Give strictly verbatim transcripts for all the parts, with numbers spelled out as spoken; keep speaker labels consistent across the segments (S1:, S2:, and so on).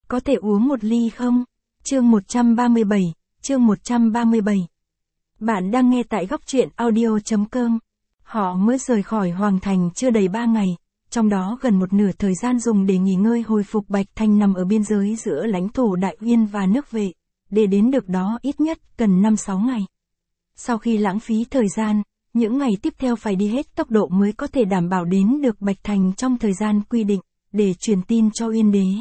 S1: có thể uống một ly không? Chương một trăm ba mươi bảy, chương một trăm ba mươi bảy. Bạn đang nghe tại góc truyện audio.com. Họ mới rời khỏi Hoàng Thành chưa đầy ba ngày, trong đó gần một nửa thời gian dùng để nghỉ ngơi hồi phục. Bạch Thành nằm ở biên giới giữa lãnh thổ Đại Uyên và nước Vệ, để đến được đó ít nhất cần năm sáu ngày. Sau khi lãng phí thời gian, những ngày tiếp theo phải đi hết tốc độ mới có thể đảm bảo đến được Bạch Thành trong thời gian quy định, để truyền tin cho Uyên Đế.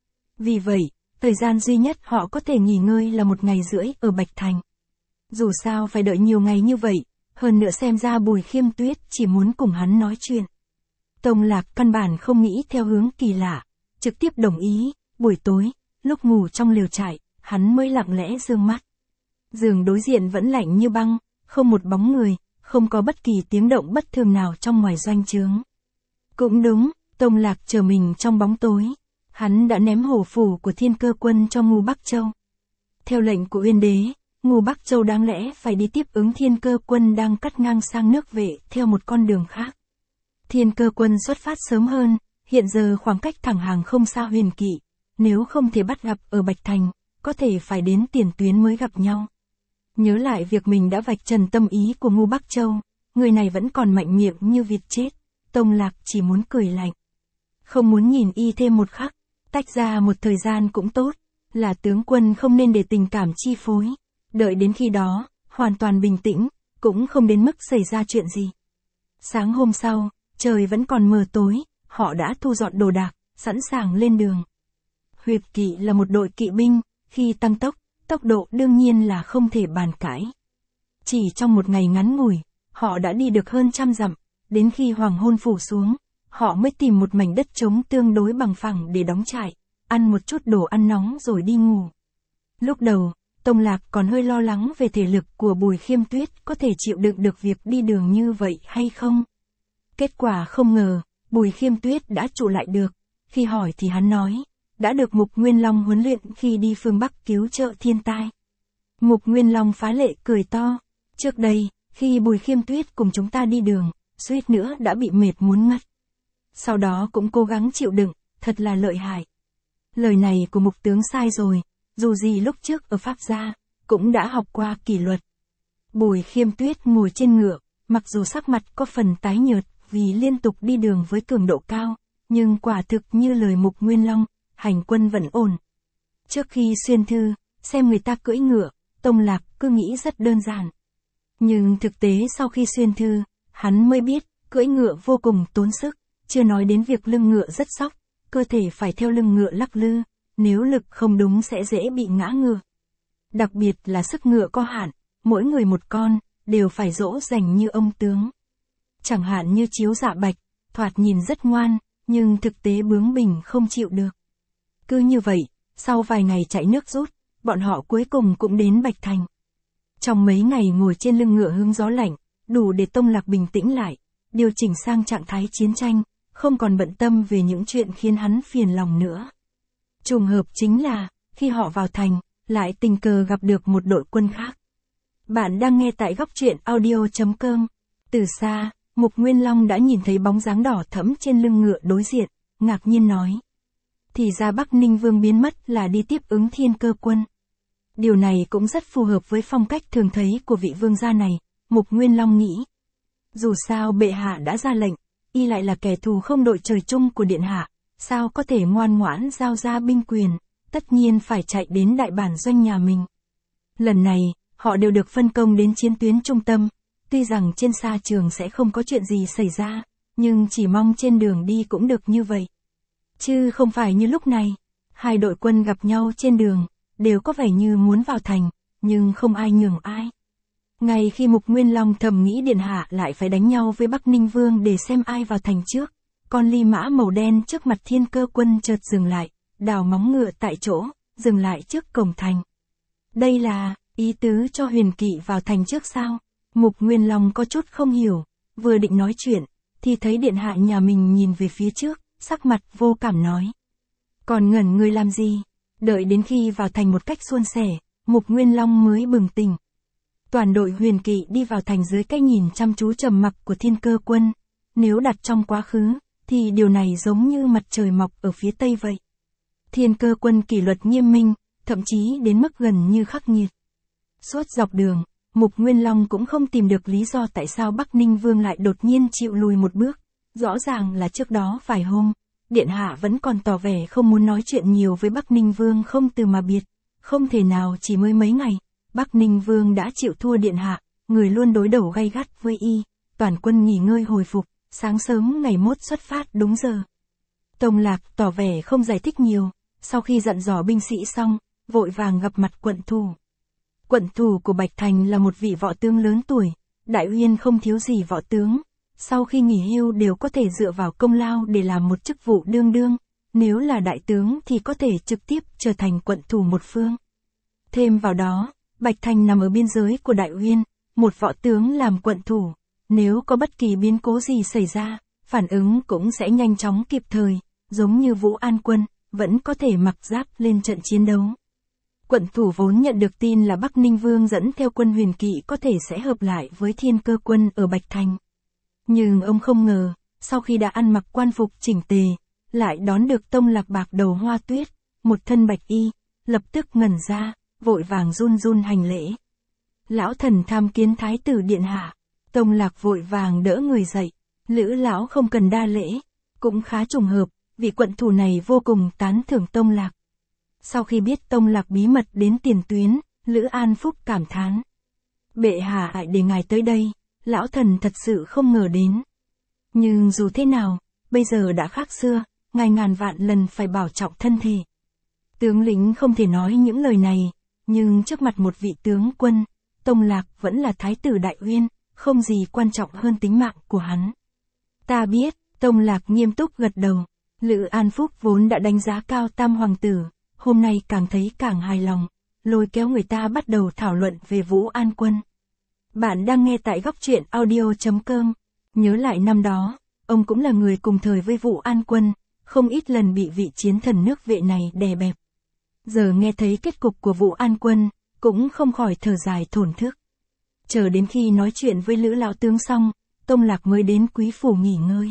S1: Vì vậy, thời gian duy nhất họ có thể nghỉ ngơi là một ngày rưỡi ở Bạch Thành. Dù sao phải đợi nhiều ngày như vậy, hơn nữa xem ra Bùi Khiêm Tuyết chỉ muốn cùng hắn nói chuyện. Tông Lạc căn bản không nghĩ theo hướng kỳ lạ, trực tiếp đồng ý. Buổi tối, lúc ngủ trong lều trại, hắn mới lặng lẽ dương mắt. Giường đối diện vẫn lạnh như băng, không một bóng người, không có bất kỳ tiếng động bất thường nào trong ngoài doanh trướng. Cũng đúng, Tông Lạc chờ mình trong bóng tối. Hắn đã ném hổ phủ của Thiên Cơ Quân cho Ngưu Bắc Châu. Theo lệnh của Uyên Đế, Ngưu Bắc Châu đáng lẽ phải đi tiếp ứng Thiên Cơ Quân đang cắt ngang sang nước Vệ theo một con đường khác. Thiên Cơ Quân xuất phát sớm hơn, hiện giờ khoảng cách thẳng hàng không xa Huyền Kỵ, nếu không thể bắt gặp ở Bạch Thành, có thể phải đến tiền tuyến mới gặp nhau. Nhớ lại việc mình đã vạch trần tâm ý của Ngưu Bắc Châu, người này vẫn còn mạnh miệng như vịt chết, Tông Lạc chỉ muốn cười lạnh. Không muốn nhìn y thêm một khắc, tách ra một thời gian cũng tốt, là tướng quân không nên để tình cảm chi phối, đợi đến khi đó, hoàn toàn bình tĩnh, cũng không đến mức xảy ra chuyện gì. Sáng hôm sau, trời vẫn còn mờ tối, họ đã thu dọn đồ đạc, sẵn sàng lên đường. Huyệt Kỵ là một đội kỵ binh, khi tăng tốc, tốc độ đương nhiên là không thể bàn cãi. Chỉ trong một ngày ngắn ngủi, họ đã đi được hơn trăm dặm, đến khi hoàng hôn phủ xuống, họ mới tìm một mảnh đất trống tương đối bằng phẳng để đóng trại, ăn một chút đồ ăn nóng rồi đi ngủ. Lúc đầu, Tông Lạc còn hơi lo lắng về thể lực của Bùi Khiêm Tuyết có thể chịu đựng được việc đi đường như vậy hay không. Kết quả không ngờ, Bùi Khiêm Tuyết đã trụ lại được. Khi hỏi thì hắn nói, đã được Mục Nguyên Long huấn luyện khi đi phương Bắc cứu trợ thiên tai. Mục Nguyên Long phá lệ cười to. Trước đây, khi Bùi Khiêm Tuyết cùng chúng ta đi đường, suýt nữa đã bị mệt muốn ngất. Sau đó cũng cố gắng chịu đựng, thật là lợi hại. Lời này của Mục tướng sai rồi, dù gì lúc trước ở Pháp gia, cũng đã học qua kỷ luật. Bùi Khiêm Tuyết ngồi trên ngựa, mặc dù sắc mặt có phần tái nhợt vì liên tục đi đường với cường độ cao, nhưng quả thực như lời Mục Nguyên Long, hành quân vẫn ổn. Trước khi xuyên thư, xem người ta cưỡi ngựa, Tông Lạc cứ nghĩ rất đơn giản. Nhưng thực tế sau khi xuyên thư, hắn mới biết, cưỡi ngựa vô cùng tốn sức, chưa nói đến việc lưng ngựa rất xóc, cơ thể phải theo lưng ngựa lắc lư, nếu lực không đúng sẽ dễ bị ngã ngựa. Đặc biệt là sức ngựa có hạn, mỗi người một con, đều phải dỗ dành như ông tướng. Chẳng hạn như Chiếu Dạ Bạch, thoạt nhìn rất ngoan, nhưng thực tế bướng bỉnh không chịu được. Cứ như vậy, sau vài ngày chạy nước rút, bọn họ cuối cùng cũng đến Bạch Thành. Trong mấy ngày ngồi trên lưng ngựa hứng gió lạnh, đủ để Tông Lạc bình tĩnh lại, điều chỉnh sang trạng thái chiến tranh, không còn bận tâm về những chuyện khiến hắn phiền lòng nữa. Trùng hợp chính là, khi họ vào thành, lại tình cờ gặp được một đội quân khác. Bạn đang nghe tại góc truyện audio.com. Từ xa, Mục Nguyên Long đã nhìn thấy bóng dáng đỏ thẫm trên lưng ngựa đối diện, ngạc nhiên nói. Thì ra Bắc Ninh Vương biến mất là đi tiếp ứng Thiên Cơ Quân. Điều này cũng rất phù hợp với phong cách thường thấy của vị vương gia này, Mục Nguyên Long nghĩ. Dù sao bệ hạ đã ra lệnh, y lại là kẻ thù không đội trời chung của điện hạ, sao có thể ngoan ngoãn giao ra binh quyền, tất nhiên phải chạy đến đại bản doanh nhà mình. Lần này, họ đều được phân công đến chiến tuyến trung tâm, tuy rằng trên xa trường sẽ không có chuyện gì xảy ra, nhưng chỉ mong trên đường đi cũng được như vậy. Chứ không phải như lúc này, hai đội quân gặp nhau trên đường, đều có vẻ như muốn vào thành, nhưng không ai nhường ai. Ngay khi Mục Nguyên Long thầm nghĩ điện hạ lại phải đánh nhau với Bắc Ninh Vương để xem ai vào thành trước, con ly mã màu đen trước mặt Thiên Cơ Quân chợt dừng lại, đào móng ngựa tại chỗ, dừng lại trước cổng thành. Đây là ý tứ cho Huyền Kỵ vào thành trước sao? Mục Nguyên Long có chút không hiểu, vừa định nói chuyện, thì thấy điện hạ nhà mình nhìn về phía trước, sắc mặt vô cảm nói. Còn ngẩn người làm gì? Đợi đến khi vào thành một cách suôn sẻ, Mục Nguyên Long mới bừng tỉnh. Toàn đội Huyền Kỵ đi vào thành dưới cái nhìn chăm chú trầm mặc của Thiên Cơ Quân. Nếu đặt trong quá khứ, thì điều này giống như mặt trời mọc ở phía tây vậy. Thiên Cơ Quân kỷ luật nghiêm minh, thậm chí đến mức gần như khắc nghiệt. Suốt dọc đường, Mục Nguyên Long cũng không tìm được lý do tại sao Bắc Ninh Vương lại đột nhiên chịu lùi một bước. Rõ ràng là trước đó vài hôm, Điện Hạ vẫn còn tỏ vẻ không muốn nói chuyện nhiều với Bắc Ninh Vương không từ mà biệt. Không thể nào chỉ mới mấy ngày, Bắc Ninh Vương đã chịu thua Điện Hạ, người luôn đối đầu gay gắt với y. Toàn quân nghỉ ngơi hồi phục, sáng sớm ngày mốt xuất phát đúng giờ. Tông Lạc tỏ vẻ không giải thích nhiều, sau khi dặn dò binh sĩ xong, vội vàng gặp mặt quận thủ. Quận thủ của Bạch Thành là một vị võ tướng lớn tuổi, Đại Uyên không thiếu gì võ tướng. Sau khi nghỉ hưu đều có thể dựa vào công lao để làm một chức vụ đương đương, nếu là đại tướng thì có thể trực tiếp trở thành quận thủ một phương. Thêm vào đó, Bạch Thành nằm ở biên giới của Đại Uyên, một võ tướng làm quận thủ, nếu có bất kỳ biến cố gì xảy ra, phản ứng cũng sẽ nhanh chóng kịp thời, giống như Vũ An Quân, vẫn có thể mặc giáp lên trận chiến đấu. Quận thủ vốn nhận được tin là Bắc Ninh Vương dẫn theo quân huyền kỵ có thể sẽ hợp lại với Thiên Cơ Quân ở Bạch Thành. Nhưng ông không ngờ, sau khi đã ăn mặc quan phục chỉnh tề, lại đón được Tông Lạc bạc đầu hoa tuyết, một thân bạch y, lập tức ngẩn ra, vội vàng run run hành lễ. Lão thần tham kiến Thái tử Điện Hạ. Tông Lạc vội vàng đỡ người dậy, Lữ lão không cần đa lễ, cũng khá trùng hợp, vị quận thủ này vô cùng tán thưởng Tông Lạc. Sau khi biết Tông Lạc bí mật đến tiền tuyến, Lữ An Phúc cảm thán. Bệ hạ lại để ngài tới đây, lão thần thật sự không ngờ đến. Nhưng dù thế nào, bây giờ đã khác xưa, ngài ngàn vạn lần phải bảo trọng thân thể. Tướng lĩnh không thể nói những lời này, nhưng trước mặt một vị tướng quân, Tông Lạc vẫn là Thái tử Đại Uyên, không gì quan trọng hơn tính mạng của hắn. Ta biết, Tông Lạc nghiêm túc gật đầu. Lữ An Phúc vốn đã đánh giá cao Tam Hoàng tử, hôm nay càng thấy càng hài lòng, lôi kéo người ta bắt đầu thảo luận về Vũ An Quân. Bạn đang nghe tại góc truyện audio chấm com. Nhớ lại năm đó, ông cũng là người cùng thời với Vũ An Quân, không ít lần bị vị chiến thần nước Vệ này đè bẹp. Giờ nghe thấy kết cục của Vũ An Quân, cũng không khỏi thở dài thổn thức. Chờ đến khi nói chuyện với Lữ lão tướng xong, Tông Lạc mới đến Quý phủ nghỉ ngơi.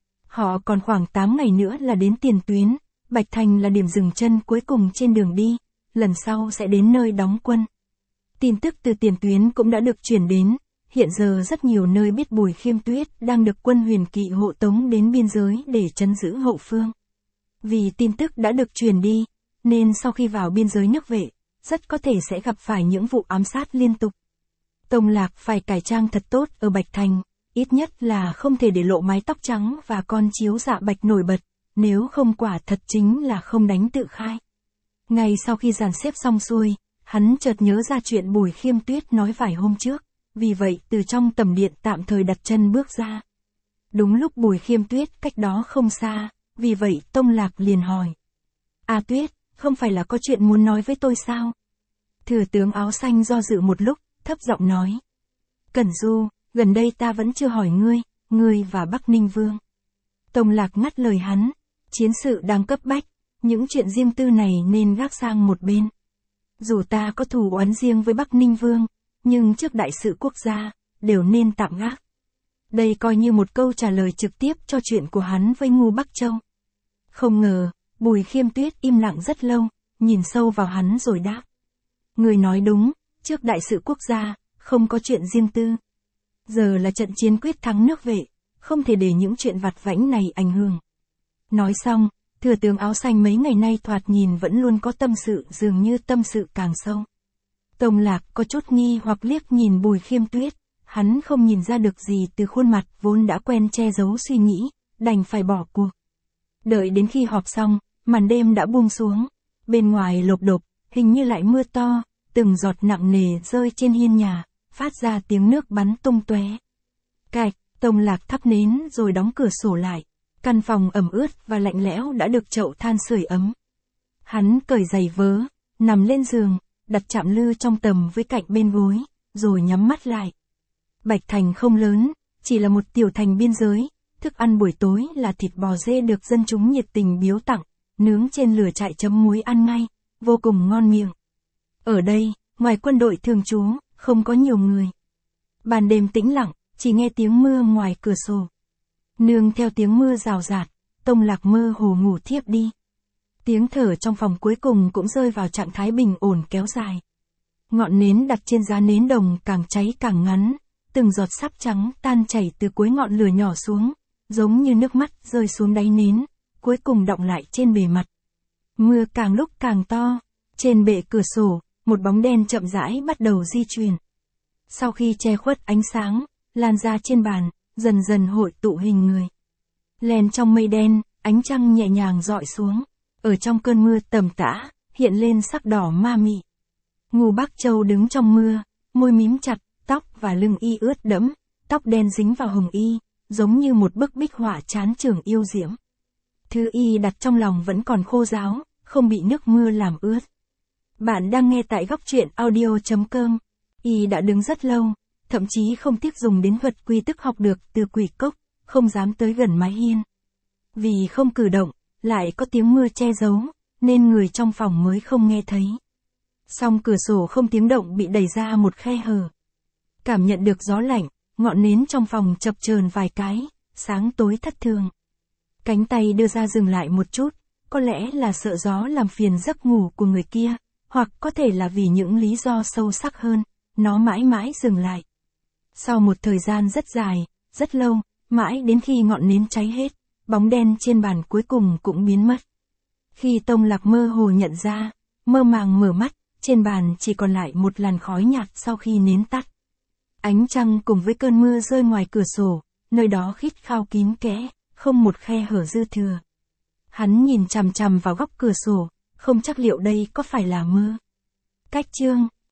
S1: Họ còn khoảng tám ngày nữa là đến tiền tuyến, Bạch Thành là điểm dừng chân cuối cùng trên đường đi, lần sau sẽ đến nơi đóng quân. Tin tức từ tiền tuyến cũng đã được truyền đến, hiện giờ rất nhiều nơi biết Bùi Khiêm Tuyết đang được quân huyền kỵ hộ tống đến biên giới để trấn giữ hậu phương. Vì tin tức đã được truyền đi, nên sau khi vào biên giới nước Vệ, rất có thể sẽ gặp phải những vụ ám sát liên tục. Tông Lạc phải cải trang thật tốt ở Bạch Thành, ít nhất là không thể để lộ mái tóc trắng và con chiếu dạ bạch nổi bật, nếu không quả thật chính là không đánh tự khai. Ngay sau khi dàn xếp xong xuôi, hắn chợt nhớ ra chuyện Bùi Khiêm Tuyết nói vài hôm trước, vì vậy từ trong tầm điện tạm thời đặt chân bước ra. Đúng lúc Bùi Khiêm Tuyết cách đó không xa, vì vậy Tông Lạc liền hỏi. A Tuyết, không phải là có chuyện muốn nói với tôi sao? Thừa tướng áo xanh do dự một lúc, thấp giọng nói. Cẩn Du, gần đây ta vẫn chưa hỏi ngươi, ngươi và Bắc Ninh Vương. Tông Lạc ngắt lời hắn, chiến sự đang cấp bách, những chuyện riêng tư này nên gác sang một bên. Dù ta có thù oán riêng với Bắc Ninh Vương, nhưng trước đại sự quốc gia, đều nên tạm gác. Đây coi như một câu trả lời trực tiếp cho chuyện của hắn với Ngu Bắc Châu. Không ngờ, Bùi Khiêm Tuyết im lặng rất lâu, nhìn sâu vào hắn rồi đáp. Người nói đúng, trước đại sự quốc gia, không có chuyện riêng tư. Giờ là trận chiến quyết thắng nước Vệ, không thể để những chuyện vặt vãnh này ảnh hưởng. Nói xong, thừa tướng áo xanh mấy ngày nay thoạt nhìn vẫn luôn có tâm sự, dường như tâm sự càng sâu. Tông Lạc có chút nghi hoặc liếc nhìn Bùi Khiêm Tuyết, hắn không nhìn ra được gì từ khuôn mặt vốn đã quen che giấu suy nghĩ, đành phải bỏ cuộc. Đợi đến khi họp xong, màn đêm đã buông xuống, bên ngoài lộp độp, hình như lại mưa to, từng giọt nặng nề rơi trên hiên nhà, phát ra tiếng nước bắn tung tóe. Cạch, Tông Lạc thắp nến rồi đóng cửa sổ lại, căn phòng ẩm ướt và lạnh lẽo đã được chậu than sưởi ấm. Hắn cởi giày vớ, nằm lên giường, đặt chạm lư trong tầm với cạnh bên gối, rồi nhắm mắt lại. Bạch Thành không lớn, chỉ là một tiểu thành biên giới, thức ăn buổi tối là thịt bò dê được dân chúng nhiệt tình biếu tặng, nướng trên lửa trại chấm muối ăn ngay, vô cùng ngon miệng. Ở đây, ngoài quân đội thường trú, không có nhiều người. Ban đêm tĩnh lặng, chỉ nghe tiếng mưa ngoài cửa sổ. Nương theo tiếng mưa rào rạt, Tông Lạc mơ hồ ngủ thiếp đi. Tiếng thở trong phòng cuối cùng cũng rơi vào trạng thái bình ổn kéo dài. Ngọn nến đặt trên giá nến đồng càng cháy càng ngắn, từng giọt sáp trắng tan chảy từ cuối ngọn lửa nhỏ xuống, giống như nước mắt rơi xuống đáy nến, cuối cùng đọng lại trên bề mặt. Mưa càng lúc càng to, trên bệ cửa sổ, một bóng đen chậm rãi bắt đầu di chuyển. Sau khi che khuất ánh sáng, lan ra trên bàn, dần dần hội tụ hình người. Len trong mây đen, ánh trăng nhẹ nhàng dọi xuống, ở trong cơn mưa tầm tã, hiện lên sắc đỏ ma mị. Ngô Bác Châu đứng trong mưa, môi mím chặt, tóc và lưng y ướt đẫm, tóc đen dính vào hồng y, giống như một bức bích họa chán chường yêu diễm. Thứ y đặt trong lòng vẫn còn khô ráo, không bị nước mưa làm ướt. Bạn đang nghe tại góc truyện audio chấm com. Y đã đứng rất lâu, thậm chí không tiếc dùng đến thuật quy tức học được từ quỷ cốc, không dám tới gần mái hiên. Vì không cử động, lại có tiếng mưa che giấu, nên người trong phòng mới không nghe thấy. Song cửa sổ không tiếng động bị đẩy ra một khe hở. Cảm nhận được gió lạnh, ngọn nến trong phòng chập chờn vài cái, sáng tối thất thường. Cánh tay đưa ra dừng lại một chút, có lẽ là sợ gió làm phiền giấc ngủ của người kia, hoặc có thể là vì những lý do sâu sắc hơn, nó mãi mãi dừng lại. Sau một thời gian rất dài, rất lâu, mãi đến khi ngọn nến cháy hết, bóng đen trên bàn cuối cùng cũng biến mất. Khi Tông Lạc mơ hồ nhận ra, mơ màng mở mắt, trên bàn chỉ còn lại một làn khói nhạt sau khi nến tắt. Ánh trăng cùng với cơn mưa rơi ngoài cửa sổ, nơi đó khít khao kín kẽ, không một khe hở dư thừa. Hắn nhìn chằm chằm vào góc cửa sổ, không chắc liệu đây có phải là mưa. Cách chương